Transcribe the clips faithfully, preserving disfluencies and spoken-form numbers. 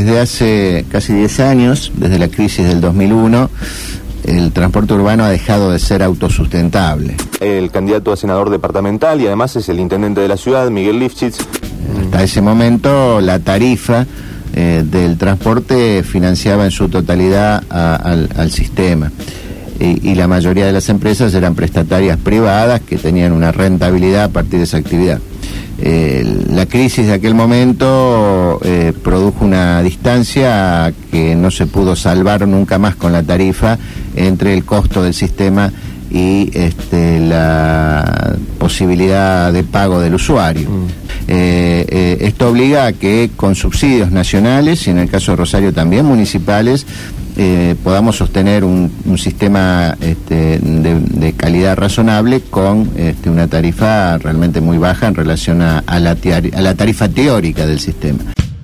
desde hace casi diez años, desde la crisis del dos mil uno, el transporte urbano ha dejado de ser autosustentable. El candidato a senador departamental y además es el intendente de la ciudad, Miguel Lifchitz. Hasta ese momento la tarifa eh, del transporte financiaba en su totalidad a, al, al sistema. Y, y la mayoría de las empresas eran prestatarias privadas que tenían una rentabilidad a partir de esa actividad. Eh, la crisis de aquel momento eh, produjo una distancia que no se pudo salvar nunca más con la tarifa entre el costo del sistema y este, la posibilidad de pago del usuario. Mm. Eh, eh, esto obliga a que con subsidios nacionales, y en el caso de Rosario también municipales, eh, podamos sostener un, un sistema este, de, de calidad razonable con este, una tarifa realmente muy baja en relación a, a, la, a la tarifa teórica del sistema.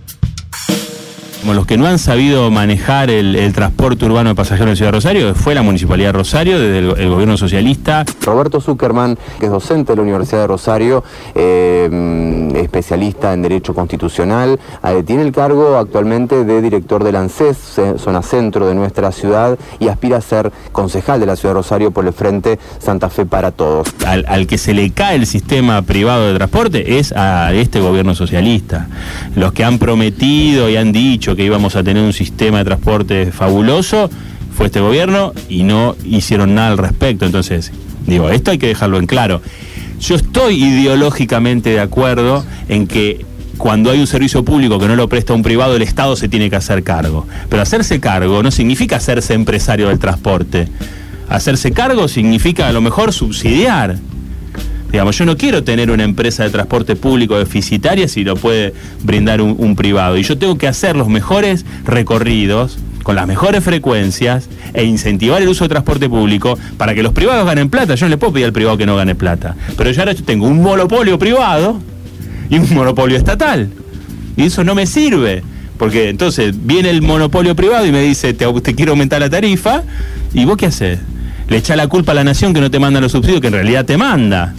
Como los que no han sabido manejar el, el transporte urbano de pasajeros en la ciudad de Rosario fue la Municipalidad de Rosario, desde el, el gobierno socialista. Roberto Zuckerman, que es docente de la Universidad de Rosario, eh, especialista en Derecho Constitucional, eh, tiene el cargo actualmente de director del ANSES, zona centro de nuestra ciudad, y aspira a ser concejal de la ciudad de Rosario por el Frente Santa Fe para Todos. Al, al que se le cae el sistema privado de transporte es a este gobierno socialista. Los que han prometido y han dicho que íbamos a tener un sistema de transporte fabuloso fue este gobierno y no hicieron nada al respecto. Entonces, digo, esto hay que dejarlo en claro. Yo estoy ideológicamente de acuerdo en que cuando hay un servicio público que no lo presta un privado, el Estado se tiene que hacer cargo. Pero hacerse cargo no significa hacerse empresario del transporte. Hacerse cargo significa a lo mejor subsidiar. Digamos, yo no quiero tener una empresa de transporte público deficitaria si lo puede brindar un, un privado. Y yo tengo que hacer los mejores recorridos, con las mejores frecuencias, e incentivar el uso de transporte público para que los privados ganen plata. Yo no le puedo pedir al privado que no gane plata. Pero yo ahora tengo un monopolio privado y un monopolio estatal. Y eso no me sirve. Porque entonces viene el monopolio privado y me dice, te, te quiero aumentar la tarifa, ¿y vos qué haces? Le echa la culpa a la nación que no te manda los subsidios, que en realidad te manda.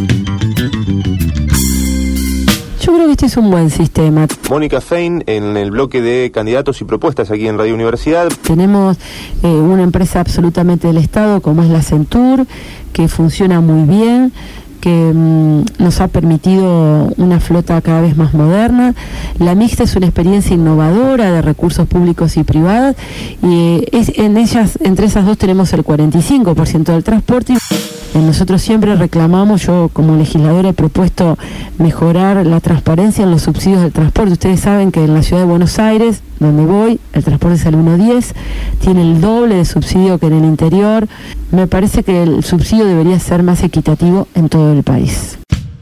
Yo creo que este es un buen sistema. Mónica Fein, en el bloque de candidatos y propuestas aquí en Radio Universidad. Tenemos eh, una empresa absolutamente del Estado, como es la Centur, que funciona muy bien, que mmm, nos ha permitido una flota cada vez más moderna. La mixta es una experiencia innovadora de recursos públicos y privados, y es, en ellas, entre esas dos tenemos el cuarenta y cinco por ciento del transporte. Nosotros siempre reclamamos, yo como legisladora he propuesto mejorar la transparencia en los subsidios del transporte. Ustedes saben que en la ciudad de Buenos Aires, donde voy, el transporte sale uno diez, tiene el doble de subsidio que en el interior. Me parece que el subsidio debería ser más equitativo en todo el país.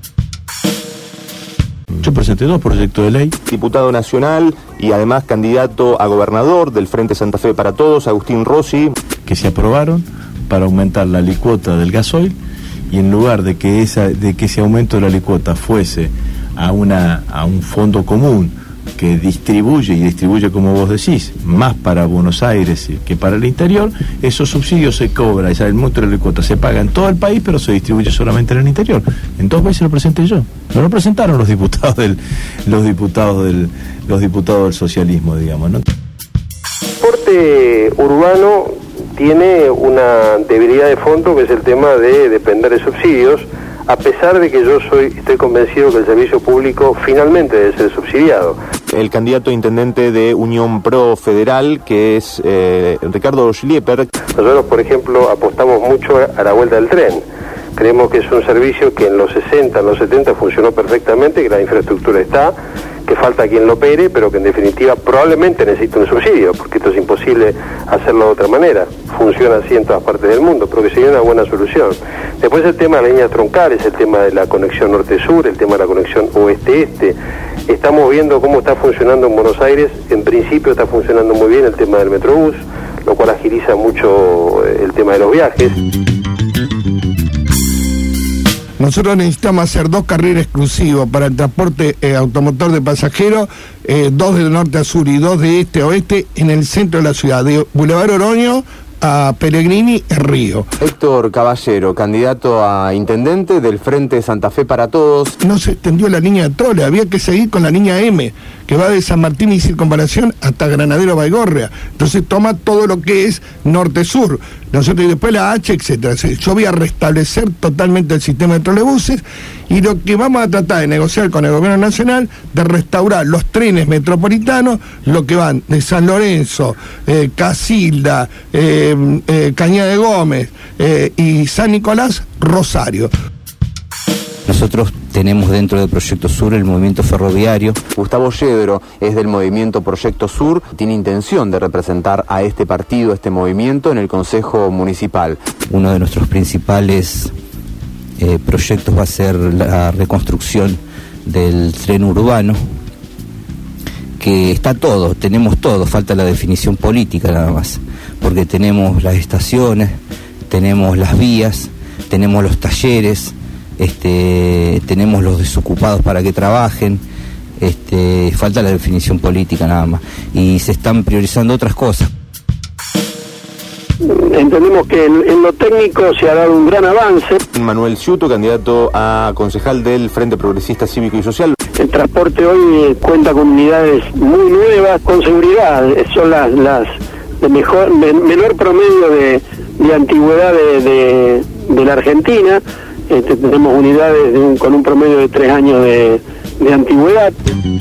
Yo presenté dos proyectos de ley. Diputado nacional y además candidato a gobernador del Frente Santa Fe para Todos, Agustín Rossi. Que se aprobaron para aumentar la alícuota del gasoil, y en lugar de que esa de que ese aumento de la alícuota fuese a una a un fondo común que distribuye y distribuye, como vos decís, más para Buenos Aires que para el interior, esos subsidios se cobran, el monto de la alícuota se paga en todo el país, pero se distribuye solamente en el interior. En dos veces lo presenté yo. No lo presentaron los diputados del los diputados del los diputados del socialismo, digamos, ¿no? El transporte urbano tiene una debilidad de fondo, que es el tema de depender de subsidios, a pesar de que yo soy estoy convencido que el servicio público finalmente debe ser subsidiado. El candidato a intendente de Unión Pro Federal, que es eh, Ricardo Schlieper. Nosotros, por ejemplo, apostamos mucho a la vuelta del tren. Creemos que es un servicio que en los sesenta, en los setenta funcionó perfectamente, que la infraestructura está, que falta quien lo opere, pero que en definitiva probablemente necesita un subsidio, porque esto es imposible hacerlo de otra manera. Funciona así en todas partes del mundo, pero que sería una buena solución. Después el tema de las líneas troncales, el tema de la conexión norte-sur, el tema de la conexión oeste-este. Estamos viendo cómo está funcionando en Buenos Aires. En principio está funcionando muy bien el tema del Metrobús, lo cual agiliza mucho el tema de los viajes. Nosotros necesitamos hacer dos carriles exclusivos para el transporte eh, automotor de pasajeros, eh, dos de norte a sur y dos de este a oeste en el centro de la ciudad, de Boulevard Oroño a Pellegrini es Río. Héctor Caballero, candidato a intendente del Frente Santa Fe para Todos. No se extendió la línea de Trole, había que seguir con la línea M, que va de San Martín y Circunvalación hasta Granadero Baigorria. Entonces toma todo lo que es norte-sur, nosotros y después la H, etcétera. Yo voy a restablecer totalmente el sistema de trolebuses y lo que vamos a tratar de negociar con el gobierno nacional, de restaurar los trenes metropolitanos, lo que van de San Lorenzo, eh, Casilda, eh, eh, Cañada de Gómez eh, y San Nicolás, Rosario. Nosotros tenemos dentro del Proyecto Sur el movimiento ferroviario. Gustavo Yedro es del movimiento Proyecto Sur, tiene intención de representar a este partido, a este movimiento en el Consejo Municipal. Uno de nuestros principales eh, proyectos va a ser la reconstrucción del tren urbano, que está todo, tenemos todo, falta la definición política nada más, porque tenemos las estaciones, tenemos las vías, tenemos los talleres, Este, tenemos los desocupados para que trabajen, este, falta la definición política nada más, y se están priorizando otras cosas. Entendemos que en, en lo técnico se ha dado un gran avance. Manuel Ciuto, candidato a concejal del Frente Progresista Cívico y Social. El transporte hoy cuenta con unidades muy nuevas, con seguridad, son las, las de mejor, de menor promedio de, de antigüedad de, de, de la Argentina. Este, tenemos unidades de un, con un promedio de tres años de, de antigüedad.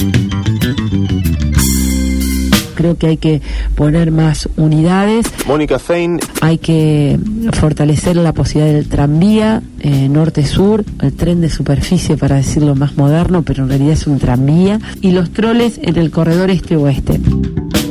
Creo que hay que poner más unidades. Mónica Fein. Hay que fortalecer la posibilidad del tranvía eh, norte-sur, el tren de superficie para decirlo más moderno, pero en realidad es un tranvía, y los troles en el corredor este-oeste.